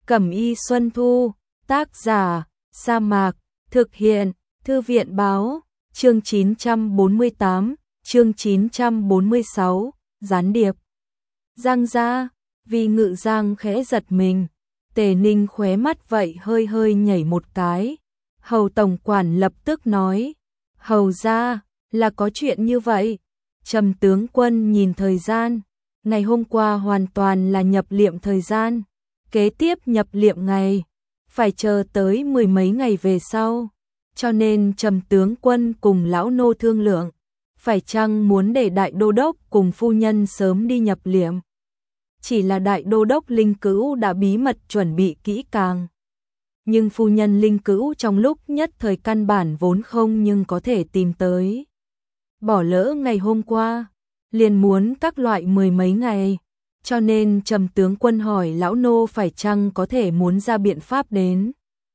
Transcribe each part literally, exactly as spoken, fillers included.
Cẩm y Xuân Thu, tác giả, Sa Mạc, thực hiện, Thư viện báo, chương chín trăm bốn mươi tám, chương chín trăm bốn mươi sáu, gián điệp. Giang gia, vì Ngự Giang khẽ giật mình, Tề Ninh khóe mắt vậy hơi hơi nhảy một cái. Hầu tổng quản lập tức nói, hầu gia, là có chuyện như vậy. Trầm tướng quân nhìn thời gian, ngày hôm qua hoàn toàn là nhập liệm thời gian, kế tiếp nhập liệm ngày, phải chờ tới mười mấy ngày về sau, cho nên Trầm tướng quân cùng lão nô thương lượng, phải chăng muốn để đại đô đốc cùng phu nhân sớm đi nhập liệm. Chỉ là đại đô đốc Linh Cữu đã bí mật chuẩn bị kỹ càng, nhưng phu nhân Linh Cữu trong lúc nhất thời căn bản vốn không nhưng có thể tìm tới. Bỏ lỡ ngày hôm qua, liền muốn các loại mười mấy ngày, cho nên Trầm tướng quân hỏi lão nô phải chăng có thể muốn ra biện pháp đến.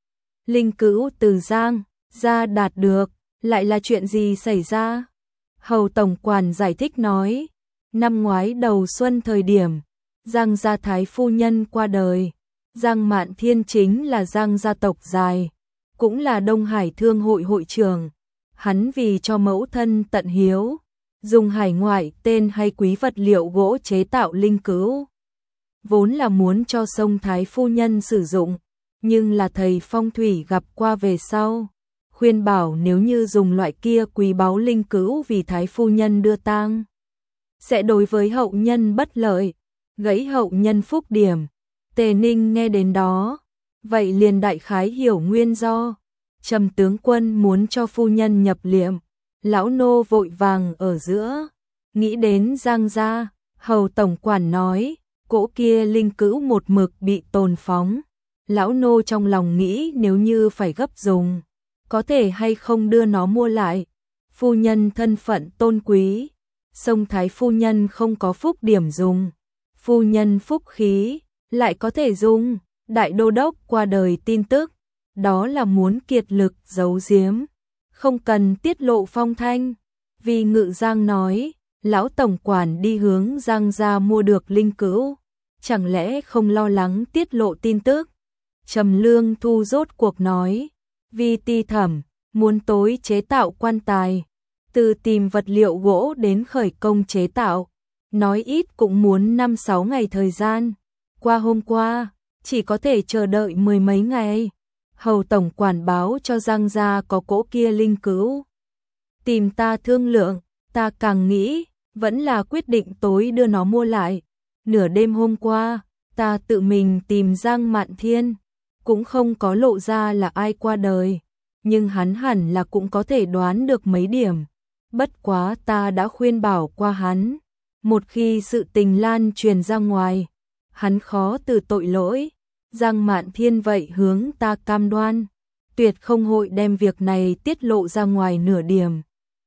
Linh Cữu từ Giang gia đạt được, lại là chuyện gì xảy ra? Hầu tổng quản giải thích nói, năm ngoái đầu xuân thời điểm, Giang gia thái phu nhân qua đời, Giang Mạn Thiên chính là Giang gia tộc dài, cũng là Đông Hải Thương hội hội trưởng. Hắn vì cho mẫu thân tận hiếu, dùng hải ngoại tên hay quý vật liệu gỗ chế tạo linh cữu. Vốn là muốn cho sông thái phu nhân sử dụng, nhưng là thầy phong thủy gặp qua về sau, khuyên bảo nếu như dùng loại kia quý báu linh cữu vì thái phu nhân đưa tang, sẽ đối với hậu nhân bất lợi, gãy hậu nhân phúc điểm. Tề Ninh nghe đến đó, vậy liền đại khái hiểu nguyên do. Trầm tướng quân muốn cho phu nhân nhập liệm, lão nô vội vàng ở giữa, nghĩ đến Giang gia. Hầu tổng quản nói, cỗ kia linh cữu một mực bị tồn phóng, lão nô trong lòng nghĩ nếu như phải gấp dùng, có thể hay không đưa nó mua lại. Phu nhân thân phận tôn quý, sông thái phu nhân không có phúc điểm dùng, phu nhân phúc khí lại có thể dùng. Đại đô đốc qua đời tin tức, đó là muốn kiệt lực giấu giếm, không cần tiết lộ phong thanh. Vì Ngự Giang nói, lão tổng quản đi hướng Giang gia mua được linh cữu, chẳng lẽ không lo lắng tiết lộ tin tức? Trầm Lương Thu rốt cuộc nói, vì ti thẩm muốn tối chế tạo quan tài, từ tìm vật liệu gỗ đến khởi công chế tạo, nói ít cũng muốn năm sáu ngày thời gian. Qua hôm qua, chỉ có thể chờ đợi mười mấy ngày. Hầu tổng quản báo cho Giang gia có cỗ kia linh cữu. Tìm ta thương lượng, ta càng nghĩ, vẫn là quyết định tối đưa nó mua lại. Nửa đêm hôm qua, ta tự mình tìm Giang Mạn Thiên, cũng không có lộ ra là ai qua đời, nhưng hắn hẳn là cũng có thể đoán được mấy điểm. Bất quá ta đã khuyên bảo qua hắn, một khi sự tình lan truyền ra ngoài, hắn khó từ tội lỗi. Giang Mạn Thiên vậy hướng ta cam đoan, tuyệt không hội đem việc này tiết lộ ra ngoài nửa điểm.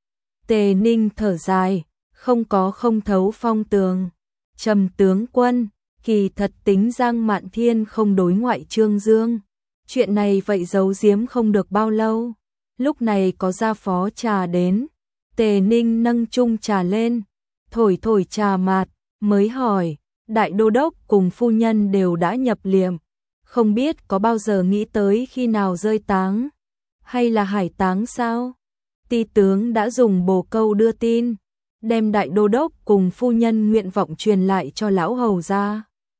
Tề Ninh thở dài, không có không thấu phong tường. Trầm tướng quân, kỳ thật tính Giang Mạn Thiên không đối ngoại Trương Dương, chuyện này vậy giấu giếm không được bao lâu. Lúc này có gia phó trà đến, Tề Ninh nâng chung trà lên, thổi thổi trà mạt, mới hỏi, đại đô đốc cùng phu nhân đều đã nhập liệm, không biết có bao giờ nghĩ tới khi nào rơi táng, hay là hải táng sao? Ti tướng đã dùng bồ câu đưa tin, đem đại đô đốc cùng phu nhân nguyện vọng truyền lại cho lão hầu gia.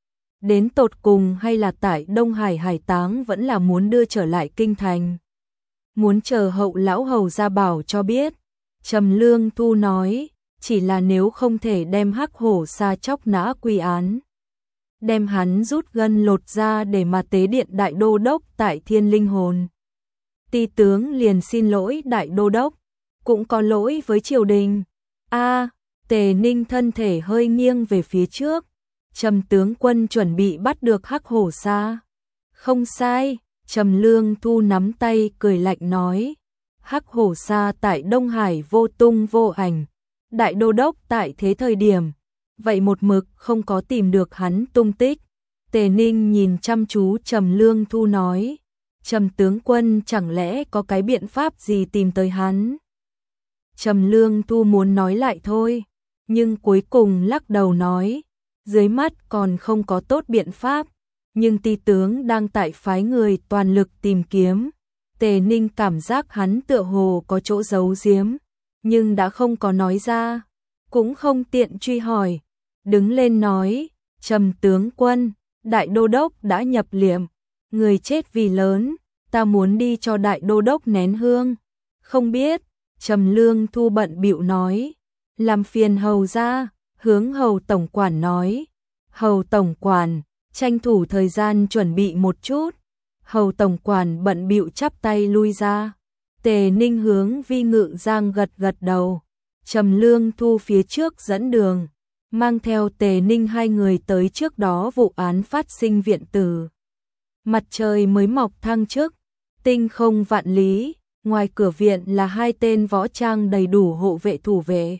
Đến tột cùng hay là tại Đông Hải hải táng vẫn là muốn đưa trở lại kinh thành, muốn chờ hậu lão hầu gia bảo cho biết. Trầm Lương Thu nói, chỉ là nếu không thể đem hắc hổ sa chóc nã quy án, đem hắn rút gân lột ra để mà tế điện đại đô đốc tại Thiên Linh Hồn. Ti tướng liền xin lỗi đại đô đốc, cũng có lỗi với triều đình. A, à, Tề Ninh thân thể hơi nghiêng về phía trước. Trầm tướng quân chuẩn bị bắt được hắc hổ sa. Không sai, Trầm Lương Thu nắm tay cười lạnh nói, hắc hổ sa tại Đông Hải vô tung vô ảnh, đại đô đốc tại thế thời điểm, vậy một mực không có tìm được hắn tung tích. Tề Ninh nhìn chăm chú Trầm Lương Thu nói, Trầm tướng quân chẳng lẽ có cái biện pháp gì tìm tới hắn? Trầm Lương Thu muốn nói lại thôi, nhưng cuối cùng lắc đầu nói, dưới mắt còn không có tốt biện pháp, nhưng Ti tướng đang tại phái người toàn lực tìm kiếm. Tề Ninh cảm giác hắn tựa hồ có chỗ giấu giếm, nhưng đã không có nói ra, cũng không tiện truy hỏi. Đứng lên nói, Trầm tướng quân, đại đô đốc đã nhập liệm, người chết vì lớn, ta muốn đi cho đại đô đốc nén hương. Không biết, Trầm Lương Thu bận bịu nói, làm phiền hầu ra, hướng hầu tổng quản nói. Hầu tổng quản, tranh thủ thời gian chuẩn bị một chút. Hầu tổng quản bận bịu chắp tay lui ra. Tề Ninh hướng Vi Ngự Giang gật gật đầu. Trầm Lương Thu phía trước dẫn đường, mang theo Tề Ninh hai người tới trước đó vụ án phát sinh viện tử. Mặt trời mới mọc thăng chức, tinh không vạn lý, ngoài cửa viện là hai tên võ trang đầy đủ hộ vệ thủ vệ.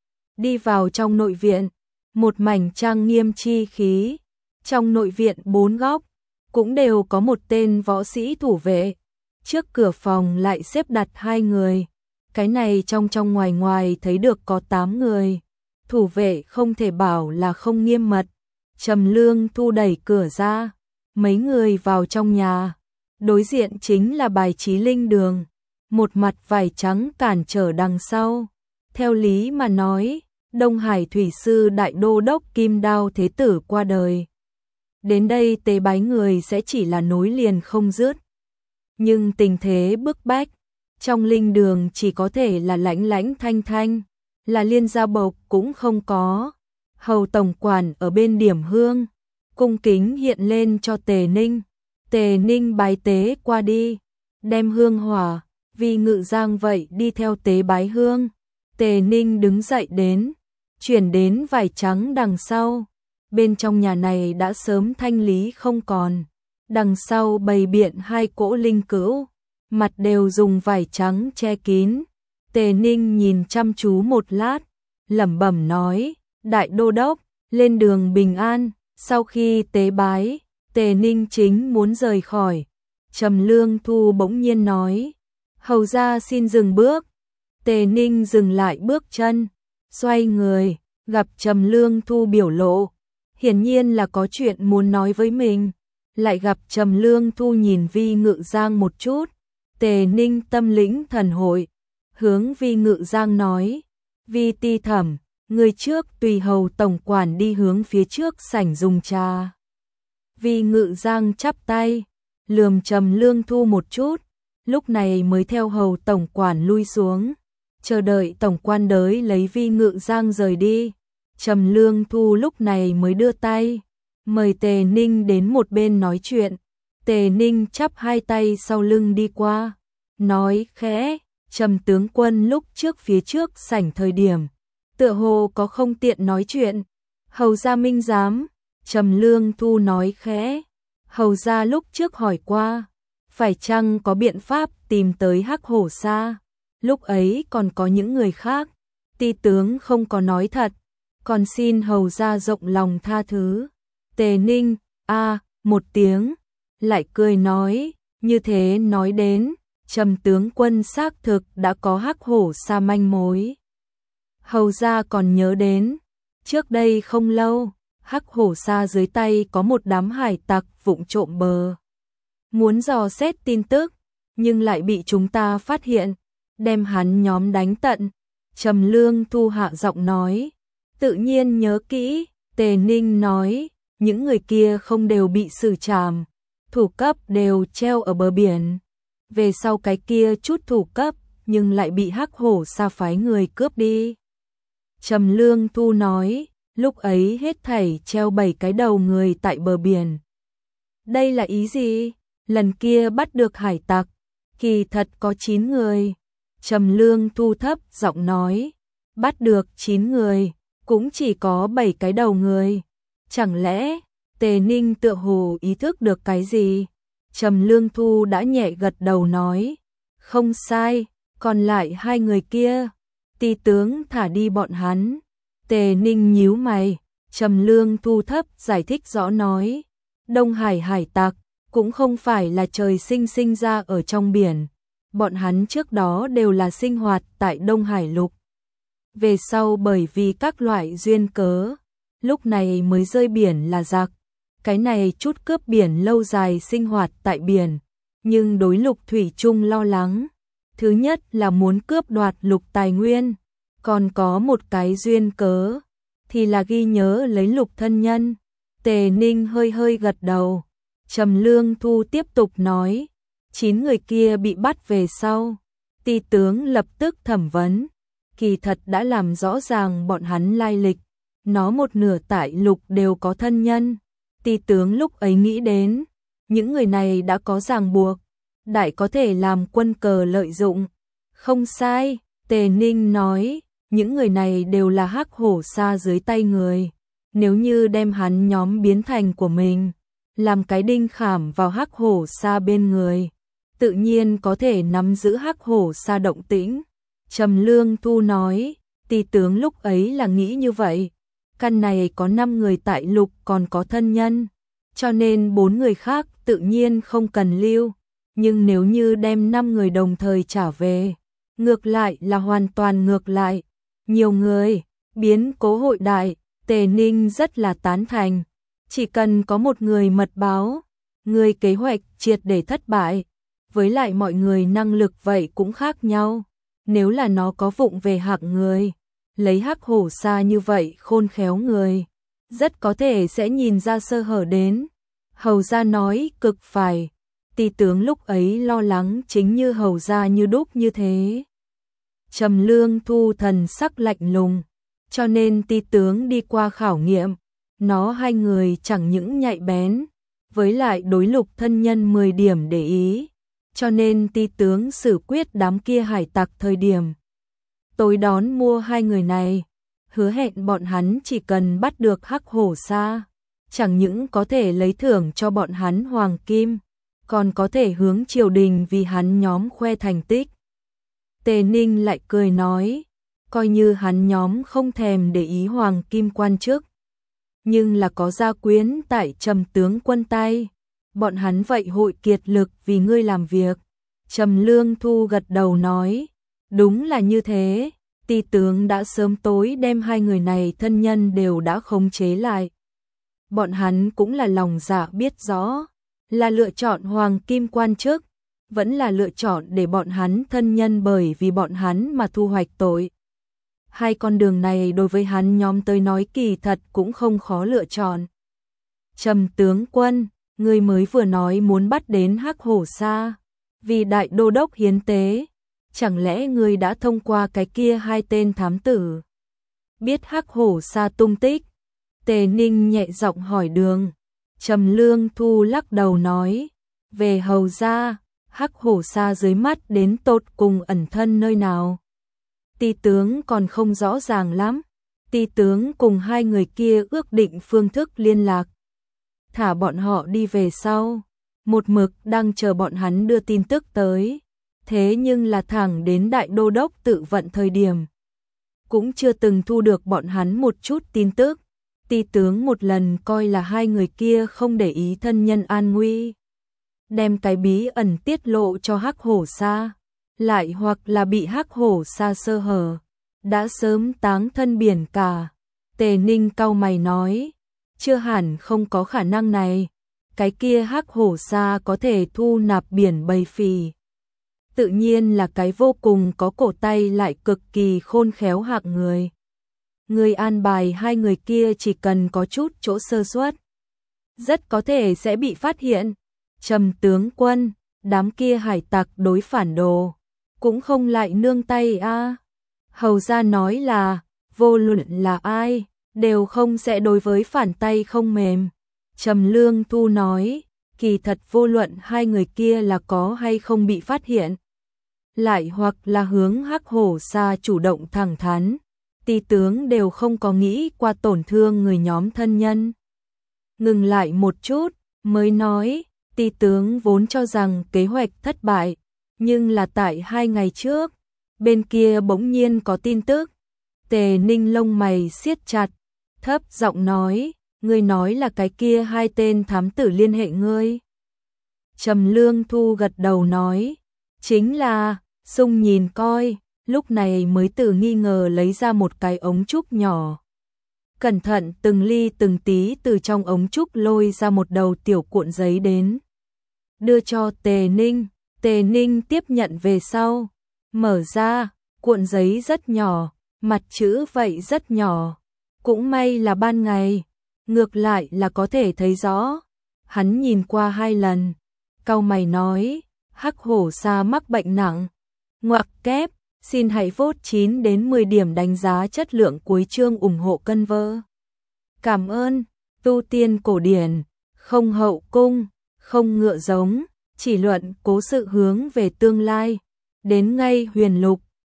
Đi vào trong nội viện, một mảnh trang nghiêm chi khí. Trong nội viện bốn góc cũng đều có một tên võ sĩ thủ vệ. Trước cửa phòng lại xếp đặt hai người. Cái này trong trong ngoài ngoài thấy được có tám người. Thủ vệ không thể bảo là không nghiêm mật. Trầm Lương Thu đẩy cửa ra, mấy người vào trong nhà. Đối diện chính là bài trí linh đường, một mặt vải trắng cản trở đằng sau. Theo lý mà nói, Đông Hải thủy sư đại đô đốc Kim Đao Thế Tử qua đời. Đến đây tế bái người sẽ chỉ là nối liền không dứt. Nhưng tình thế bức bách, trong linh đường chỉ có thể là lãnh lãnh thanh thanh, là liên gia bộc cũng không có. Hầu tổng quản ở bên điểm hương, cung kính hiện lên cho Tề Ninh. Tề Ninh bái tế qua đi, đem hương hỏa, Vi Ngự Giang vậy đi theo tế bái hương. Tề Ninh đứng dậy đến, chuyển đến vải trắng đằng sau. Bên trong nhà này đã sớm thanh lý không còn. Đằng sau bày biện hai cỗ linh cữu, mặt đều dùng vải trắng che kín. Tề Ninh nhìn chăm chú một lát, lẩm bẩm nói, đại đô đốc, lên đường bình an. Sau khi tế bái, Tề Ninh chính muốn rời khỏi. Trầm Lương Thu bỗng nhiên nói, hầu ra xin dừng bước. Tề Ninh dừng lại bước chân, xoay người, gặp Trầm Lương Thu biểu lộ. Hiển nhiên là có chuyện muốn nói với mình. Lại gặp Trầm Lương Thu nhìn Vi Ngự Giang một chút. Tề Ninh tâm lĩnh thần hội, hướng Vi Ngự Giang nói, Vi ti thẩm, người trước tùy hầu tổng quản đi hướng phía trước sảnh dùng trà. Vi Ngự Giang chắp tay, lườm Trầm Lương Thu một chút, lúc này mới theo hầu tổng quản lui xuống, chờ đợi tổng quan đới lấy Vi Ngự Giang rời đi. Trầm Lương Thu lúc này mới đưa tay, mời Tề Ninh đến một bên nói chuyện. Tề Ninh chắp hai tay sau lưng đi qua, nói khẽ, Trầm tướng quân lúc trước phía trước sảnh thời điểm, tựa hồ có không tiện nói chuyện. Hầu gia minh giám. Trầm Lương Thu nói khẽ, hầu gia lúc trước hỏi qua, phải chăng có biện pháp tìm tới Hắc Hổ Sa. Lúc ấy còn có những người khác, ti tướng không có nói thật, còn xin hầu gia rộng lòng tha thứ. Tề Ninh, a một tiếng, lại cười nói, như thế nói đến, Trầm tướng quân xác thực đã có Hắc Hổ Sa manh mối. Hầu gia còn nhớ đến, trước đây không lâu, Hắc Hổ Sa dưới tay có một đám hải tặc vụng trộm bờ. Muốn dò xét tin tức, nhưng lại bị chúng ta phát hiện, đem hắn nhóm đánh tận. Trầm Lương Thu hạ giọng nói, tự nhiên nhớ kỹ. Tề Ninh nói, những người kia không đều bị xử trảm, thủ cấp đều treo ở bờ biển. Về sau cái kia chút thủ cấp, nhưng lại bị Hắc Hổ Sa phái người cướp đi. Trầm Lương Thu nói, lúc ấy hết thảy treo bảy cái đầu người tại bờ biển. Đây là ý gì? Lần kia bắt được hải tặc, kỳ thật có chín người. Trầm Lương Thu thấp giọng nói, bắt được chín người, cũng chỉ có bảy cái đầu người. Chẳng lẽ, Tề Ninh tựa hồ ý thức được cái gì? Trầm Lương Thu đã nhẹ gật đầu nói, không sai, còn lại hai người kia, ti tướng thả đi bọn hắn. Tề Ninh nhíu mày, Trầm Lương Thu thấp giải thích rõ nói, Đông Hải hải tặc cũng không phải là trời sinh sinh ra ở trong biển, bọn hắn trước đó đều là sinh hoạt tại Đông Hải lục. Về sau bởi vì các loại duyên cớ, lúc này mới rơi biển là giặc. cái này chút cướp biển lâu dài sinh hoạt tại biển, nhưng đối Lục thủy chung lo lắng. Thứ nhất là muốn cướp đoạt Lục tài nguyên, còn có một cái duyên cớ, thì là ghi nhớ lấy Lục thân nhân. Tề Ninh hơi hơi gật đầu. Trầm Lương Thu tiếp tục nói, chín người kia bị bắt về sau, Ti tướng lập tức thẩm vấn, kỳ thật đã làm rõ ràng bọn hắn lai lịch, nó một nửa tại Lục đều có thân nhân. Ti tướng lúc ấy nghĩ đến, những người này đã có ràng buộc, đại có thể làm quân cờ lợi dụng. Không sai, Tề Ninh nói, những người này đều là Hắc Hổ Sa dưới tay người, nếu như đem hắn nhóm biến thành của mình, làm cái đinh khảm vào Hắc Hổ Sa bên người, tự nhiên có thể nắm giữ Hắc Hổ Sa động tĩnh. Trầm Lương Thu nói, Ti tướng lúc ấy là nghĩ như vậy, căn này có năm người tại Lục còn có thân nhân, cho nên bốn người khác tự nhiên không cần lưu, nhưng nếu như đem năm người đồng thời trả về, ngược lại là hoàn toàn ngược lại, nhiều người, biến cố hội đại. Tề Ninh rất là tán thành, chỉ cần có một người mật báo, người kế hoạch triệt để thất bại, với lại mọi người năng lực vậy cũng khác nhau, nếu là nó có vụng về hạng người, lấy Hắc Hổ Sa như vậy khôn khéo người, rất có thể sẽ nhìn ra sơ hở đến. Hầu gia nói cực phải, Ti tướng lúc ấy lo lắng chính như hầu gia như đúc như thế. Trầm Lương Thu thần sắc lạnh lùng, cho nên Ti tướng đi qua khảo nghiệm, nó hai người chẳng những nhạy bén, với lại đối Lục thân nhân mười điểm để ý, cho nên Ti tướng xử quyết đám kia hải tặc thời điểm tối đón mua hai người này, hứa hẹn bọn hắn chỉ cần bắt được Hắc Hổ Sa, chẳng những có thể lấy thưởng cho bọn hắn hoàng kim, còn có thể hướng triều đình vì hắn nhóm khoe thành tích. Tề Ninh lại cười nói, coi như hắn nhóm không thèm để ý hoàng kim quan chức, nhưng là có gia quyến tại Trầm tướng quân tay, bọn hắn vậy hội kiệt lực vì ngươi làm việc. Trầm Lương Thu gật đầu nói, đúng là như thế, Ti tướng đã sớm tối đem hai người này thân nhân đều đã khống chế lại. Bọn hắn cũng là lòng dạ biết rõ, là lựa chọn hoàng kim quan chức, vẫn là lựa chọn để bọn hắn thân nhân bởi vì bọn hắn mà thu hoạch tội. Hai con đường này đối với hắn nhóm tới nói kỳ thật cũng không khó lựa chọn. Trầm tướng quân, ngươi mới vừa nói muốn bắt đến Hắc Hổ Sa, vì đại đô đốc hiến tế, chẳng lẽ ngươi đã thông qua cái kia hai tên thám tử biết Hắc Hổ Sa tung tích? Tề Ninh nhẹ giọng hỏi đường. Trầm Lương Thu lắc đầu nói, về hầu gia, Hắc Hổ Sa dưới mắt đến tột cùng ẩn thân nơi nào, Ti tướng còn không rõ ràng lắm. Ti tướng cùng hai người kia ước định phương thức liên lạc, thả bọn họ đi về sau, một mực đang chờ bọn hắn đưa tin tức tới, thế nhưng là thẳng đến đại đô đốc tự vận thời điểm, cũng chưa từng thu được bọn hắn một chút tin tức. Ti tướng một lần coi là hai người kia không để ý thân nhân an nguy, đem cái bí ẩn tiết lộ cho Hắc Hổ Sa, lại hoặc là bị Hắc Hổ Sa sơ hở, đã sớm táng thân biển cả. Tề Ninh cau mày nói, chưa hẳn không có khả năng này, cái kia Hắc Hổ Sa có thể thu nạp biển bầy phì, tự nhiên là cái vô cùng có cổ tay lại cực kỳ khôn khéo hạng người. Người an bài hai người kia chỉ cần có chút chỗ sơ suất, rất có thể sẽ bị phát hiện. Trầm tướng quân, đám kia hải tặc đối phản đồ, cũng không lại nương tay a. À. Hầu gia nói là, vô luận là ai, đều không sẽ đối với phản tay không mềm. Trầm Lương Thu nói, kỳ thật vô luận hai người kia là có hay không bị phát hiện, lại hoặc là hướng Hắc Hổ Sa chủ động thẳng thắn, Ti tướng đều không có nghĩ qua tổn thương người nhóm thân nhân. Ngừng lại một chút, mới nói, Ti tướng vốn cho rằng kế hoạch thất bại, nhưng là tại hai ngày trước, bên kia bỗng nhiên có tin tức. Tề Ninh lông mày siết chặt, thấp giọng nói, ngươi nói là cái kia hai tên thám tử liên hệ ngươi. Trầm Lương Thu gật đầu nói, chính là, Sung nhìn coi, lúc này mới từ nghi ngờ lấy ra một cái ống trúc nhỏ. cẩn thận từng ly từng tí từ trong ống trúc lôi ra một đầu tiểu cuộn giấy đến. Đưa cho Tề Ninh, Tề Ninh tiếp nhận về sau. Mở ra, cuộn giấy rất nhỏ, mặt chữ vậy rất nhỏ. Cũng may là ban ngày, ngược lại là có thể thấy rõ. Hắn nhìn qua hai lần, cau mày nói, Hắc Hổ Sa mắc bệnh nặng. Ngoặc kép, xin hãy vote chín đến mười điểm đánh giá chất lượng cuối chương ủng hộ cân vơ. Cảm ơn, tu tiên cổ điển, không hậu cung, không ngựa giống, chỉ luận cố sự hướng về tương lai. Đến ngay huyền lục,